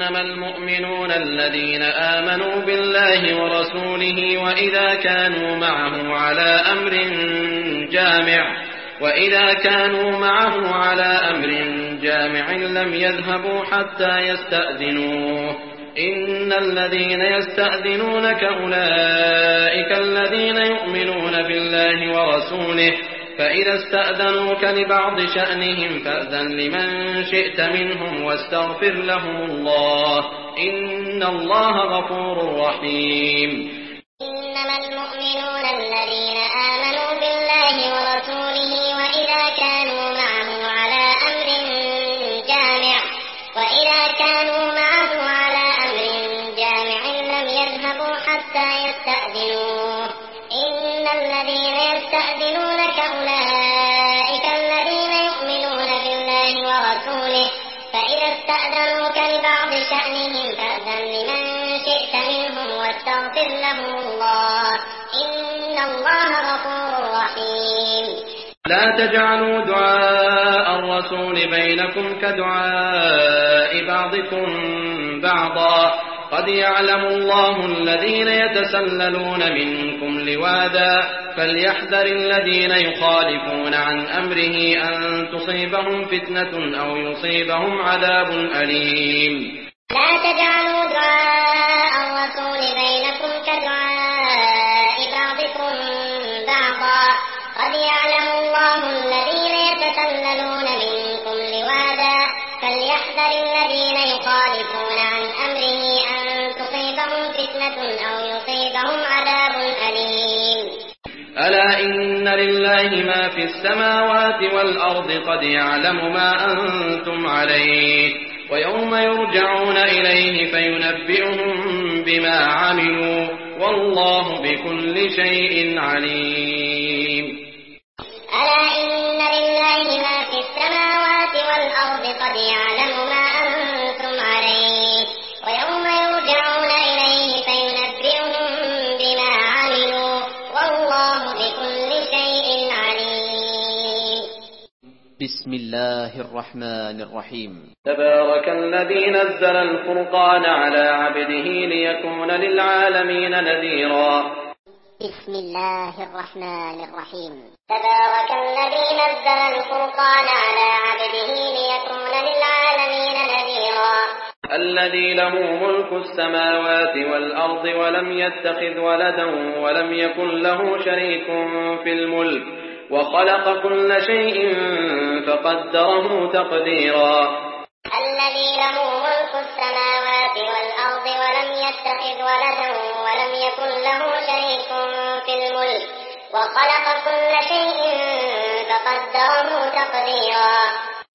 إنما المؤمنون الذين آمنوا بالله ورسوله وإذا كانوا معه على أمر جامع لم يذهبوا حتى يستأذنوه. إن الذين يستأذنونك أولئك الذين يؤمنون بالله ورسوله، فإذا استأذنوك لبعض شأنهم فأذن لمن شئت منهم واستغفر لهم الله، إن الله غفور رحيم. إنما المؤمنون الذين آمنوا بالله ورسوله وإذا كانوا معه على أمر جامع لم يذهبوا حتى يستأذنوه. إن الذين يستأذنونك أولئك الذين يؤمنون بالله ورسوله، فإذا استأذنوك لبعض شأنهم فأذن لمن شئت منهم واستغفر لهم الله، إن الله غفور رحيم. لا تجعلوا دعاء الرسول بينكم كدعاء بعضكم بعضا، قد يعلم الله الذين يتسللون منكم لواذا، فليحذر الذين يخالفون عن أمره أن تصيبهم فتنة أو يصيبهم عذاب أليم. لا تجعلوا دعاء الرسول بينكم كدعاء بعضكم بعضا، قد يعلم الله الذين يتسللون منكم لواذا، فليحذر الذين يخالفون عن أمره أن تصيبهم فتنة أو يصيبهم عذاب أليم. ألا إن لله ما في السماوات والأرض، قد يعلم ما أنتم عليه، ويوم يرجعون إليه فينبئهم بما عملوا، والله بكل شيء عليم. ألا إن لله ما في السماوات والأرض، قد يعلم ما أنتم عليه، ويوم يرجعون إليه فينبئهم بما عملوا، والله بكل شيء عليم. بسم الله الرحمن الرحيم. تبارك الذي نزل الفرقان على عبده ليكون للعالمين نذيرا. بسم الله الرحمن الرحيم. تبارك الذي نزل الفرقان على عبده ليكون للعالمين نذيرا. الذي له ملك السماوات والأرض ولم يتخذ ولدا ولم يكن له شريك في الملك، وخلق كل شيء فقدره تقديرا. الذي له ملك السماوات والأرض ولم يتخذ ولدا ولم يكن له شريك في الملك، وخلق كل شيء فقدره تقديرا.